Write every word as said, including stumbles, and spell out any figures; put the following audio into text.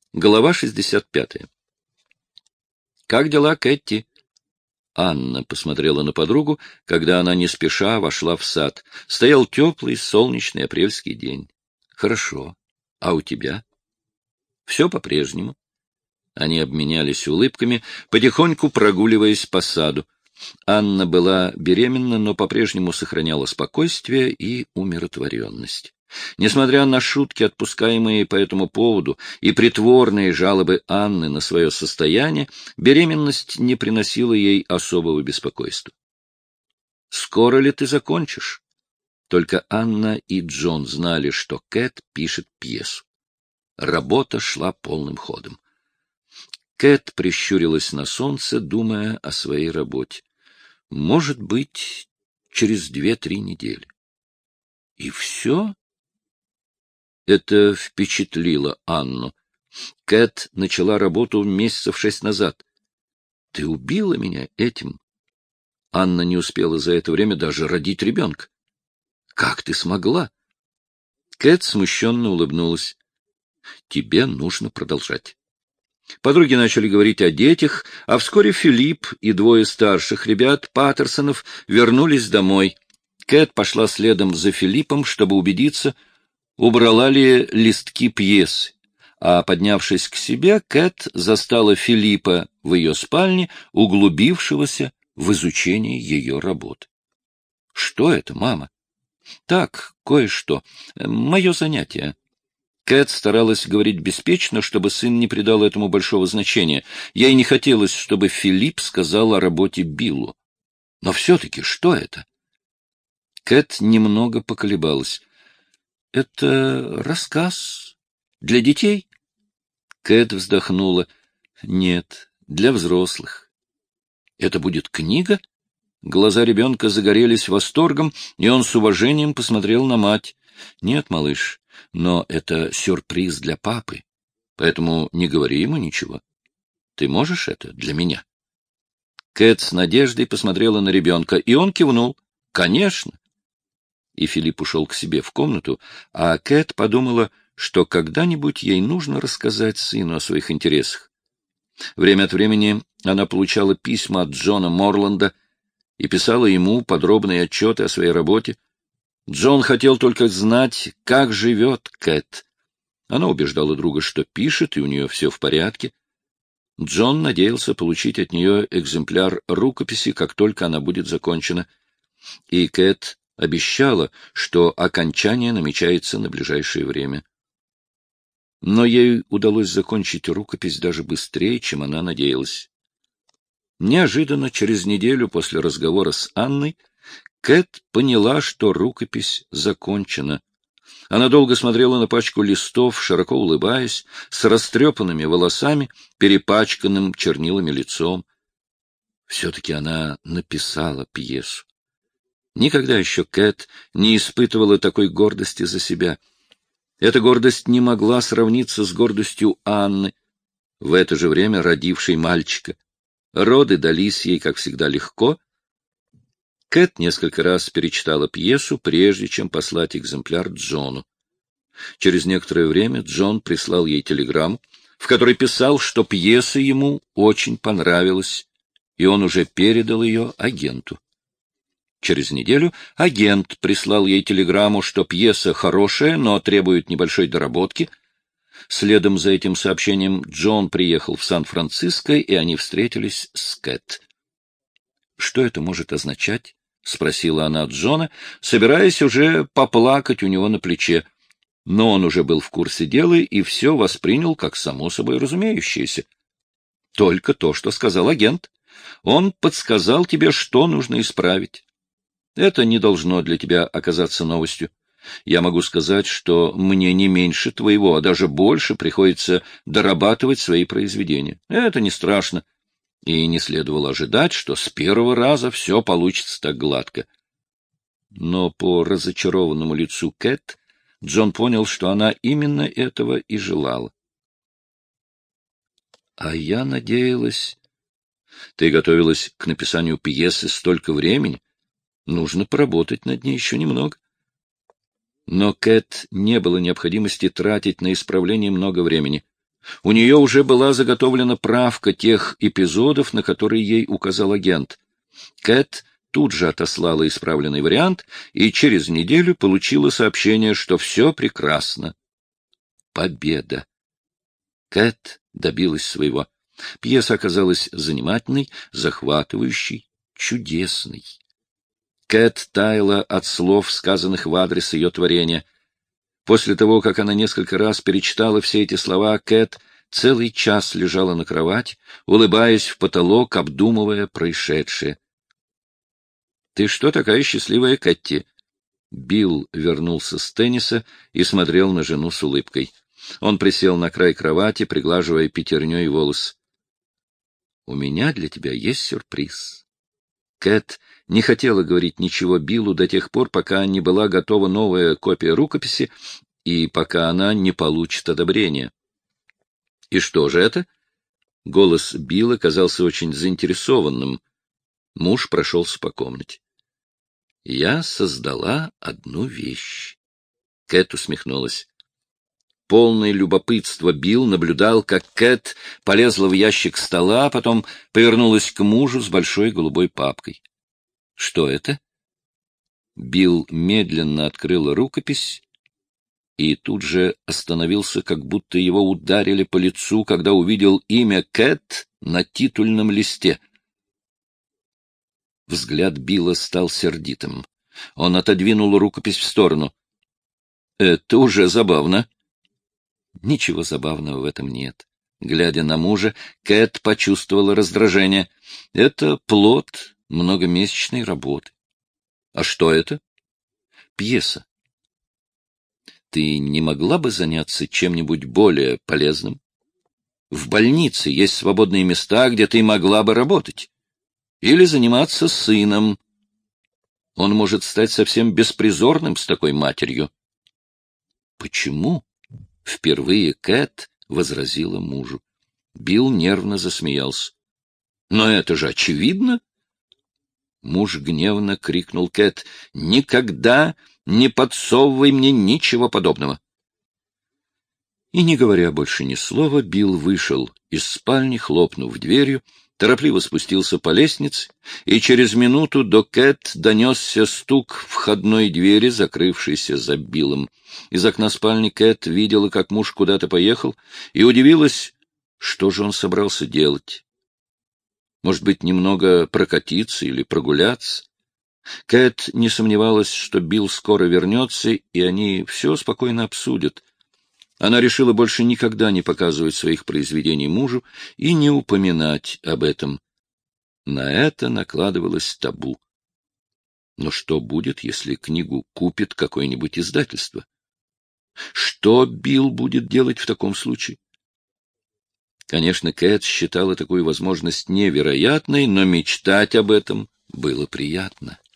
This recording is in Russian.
Глава шестьдесят пятая. «Как дела, Кэти?» Анна посмотрела на подругу, когда она не спеша вошла в сад. Стоял теплый, солнечный апрельский день. «Хорошо. А у тебя?» «Все по-прежнему». Они обменялись улыбками, потихоньку прогуливаясь по саду. Анна была беременна, но по-прежнему сохраняла спокойствие и умиротворенность. Несмотря на шутки, отпускаемые по этому поводу, и притворные жалобы Анны на свое состояние, беременность не приносила ей особого беспокойства. «Скоро ли ты закончишь?» Только Анна и Джон знали, что Кэт пишет пьесу. Работа шла полным ходом. Кэт прищурилась на солнце, думая о своей работе. Может быть, через две-три недели. И все? Это впечатлило Анну. Кэт начала работу месяцев шесть назад. Ты убила меня этим. Анна не успела за это время даже родить ребенка. Как ты смогла? Кэт смущенно улыбнулась. Тебе нужно продолжать. Подруги начали говорить о детях, а вскоре Филипп и двое старших ребят, Паттерсонов, вернулись домой. Кэт пошла следом за Филиппом, чтобы убедиться, убрала ли листки пьесы, а, поднявшись к себе, Кэт застала Филиппа в ее спальне, углубившегося в изучение ее работ. — Что это, мама? — Так, кое-что. Мое занятие. Кэт старалась говорить беспечно, чтобы сын не придал этому большого значения. Ей не хотелось, чтобы Филипп сказал о работе Биллу. Но все-таки что это? Кэт немного поколебалась. — Это рассказ для детей? Кэт вздохнула. — Нет, для взрослых. — Это будет книга? Глаза ребенка загорелись восторгом, и он с уважением посмотрел на мать. — Нет, малыш, но это сюрприз для папы, поэтому не говори ему ничего. Ты можешь это для меня? Кэт с надеждой посмотрела на ребенка, и он кивнул. — Конечно. И Филипп ушел к себе в комнату, а Кэт подумала, что когда-нибудь ей нужно рассказать сыну о своих интересах. Время от времени она получала письма от Джона Морланда и писала ему подробные отчеты о своей работе. Джон хотел только знать, как живет Кэт. Она убеждала друга, что пишет, и у нее все в порядке. Джон надеялся получить от нее экземпляр рукописи, как только она будет закончена. И Кэт обещала, что окончание намечается на ближайшее время. Но ей удалось закончить рукопись даже быстрее, чем она надеялась. Неожиданно, через неделю после разговора с Анной, Кэт поняла, что рукопись закончена. Она долго смотрела на пачку листов, широко улыбаясь, с растрепанными волосами, перепачканным чернилами лицом. Все-таки она написала пьесу. Никогда еще Кэт не испытывала такой гордости за себя. Эта гордость не могла сравниться с гордостью Анны, в это же время родившей мальчика. Роды дались ей, как всегда, легко. Кэт несколько раз перечитала пьесу, прежде чем послать экземпляр Джону. Через некоторое время Джон прислал ей телеграмму, в которой писал, что пьеса ему очень понравилась, и он уже передал ее агенту. Через неделю агент прислал ей телеграмму, что пьеса хорошая, но требует небольшой доработки. Следом за этим сообщением Джон приехал в Сан-Франциско, и они встретились с Кэт. «Что это может означать?» — спросила она Джона, собираясь уже поплакать у него на плече. Но он уже был в курсе дела и все воспринял как само собой разумеющееся. «Только то, что сказал агент. Он подсказал тебе, что нужно исправить. Это не должно для тебя оказаться новостью. Я могу сказать, что мне не меньше твоего, а даже больше приходится дорабатывать свои произведения. Это не страшно. И не следовало ожидать, что с первого раза все получится так гладко». Но по разочарованному лицу Кэт Джон понял, что она именно этого и желала. — А я надеялась... Ты готовилась к написанию пьесы столько времени. Нужно поработать над ней еще немного. Но Кэт не было необходимости тратить на исправление много времени. У нее уже была заготовлена правка тех эпизодов, на которые ей указал агент. Кэт тут же отослала исправленный вариант и через неделю получила сообщение, что все прекрасно. Победа! Кэт добилась своего. Пьеса оказалась занимательной, захватывающей, чудесной. Кэт таяла от слов, сказанных в адрес ее творения. После того, как она несколько раз перечитала все эти слова, Кэт целый час лежала на кровати, улыбаясь в потолок, обдумывая происшедшее. — Ты что такая счастливая, Кэти? Билл вернулся с тенниса и смотрел на жену с улыбкой. Он присел на край кровати, приглаживая пятерней волос. — У меня для тебя есть сюрприз. Кэт не хотела говорить ничего Биллу до тех пор, пока не была готова новая копия рукописи и пока она не получит одобрения. — И что же это? Голос Билла казался очень заинтересованным. Муж прошелся по комнате. — Я создала одну вещь. Кэт усмехнулась. Полное любопытство Билл наблюдал, как Кэт полезла в ящик стола, а потом повернулась к мужу с большой голубой папкой. — Что это? Билл медленно открыл рукопись и тут же остановился, как будто его ударили по лицу, когда увидел имя Кэт на титульном листе. Взгляд Билла стал сердитым. Он отодвинул рукопись в сторону. — Это уже забавно. Ничего забавного в этом нет. Глядя на мужа, Кэт почувствовала раздражение. Это плод многомесячной работы. А что это? Пьеса. Ты не могла бы заняться чем-нибудь более полезным? В больнице есть свободные места, где ты могла бы работать. Или заниматься сыном. Он может стать совсем беспризорным с такой матерью. Почему? Впервые Кэт возразила мужу. Билл нервно засмеялся. — Но это же очевидно! Муж гневно крикнул Кэт. — Никогда не подсовывай мне ничего подобного! И, не говоря больше ни слова, Билл вышел из спальни, хлопнув дверью, торопливо спустился по лестнице, и через минуту до Кэт донесся стук входной двери, закрывшейся за Биллом. Из окна спальни Кэт видела, как муж куда-то поехал, и удивилась, что же он собрался делать. Может быть, немного прокатиться или прогуляться? Кэт не сомневалась, что Билл скоро вернется, и они все спокойно обсудят. Она решила больше никогда не показывать своих произведений мужу и не упоминать об этом. На это накладывалось табу. Но что будет, если книгу купит какое-нибудь издательство? Что Билл будет делать в таком случае? Конечно, Кэт считала такую возможность невероятной, но мечтать об этом было приятно.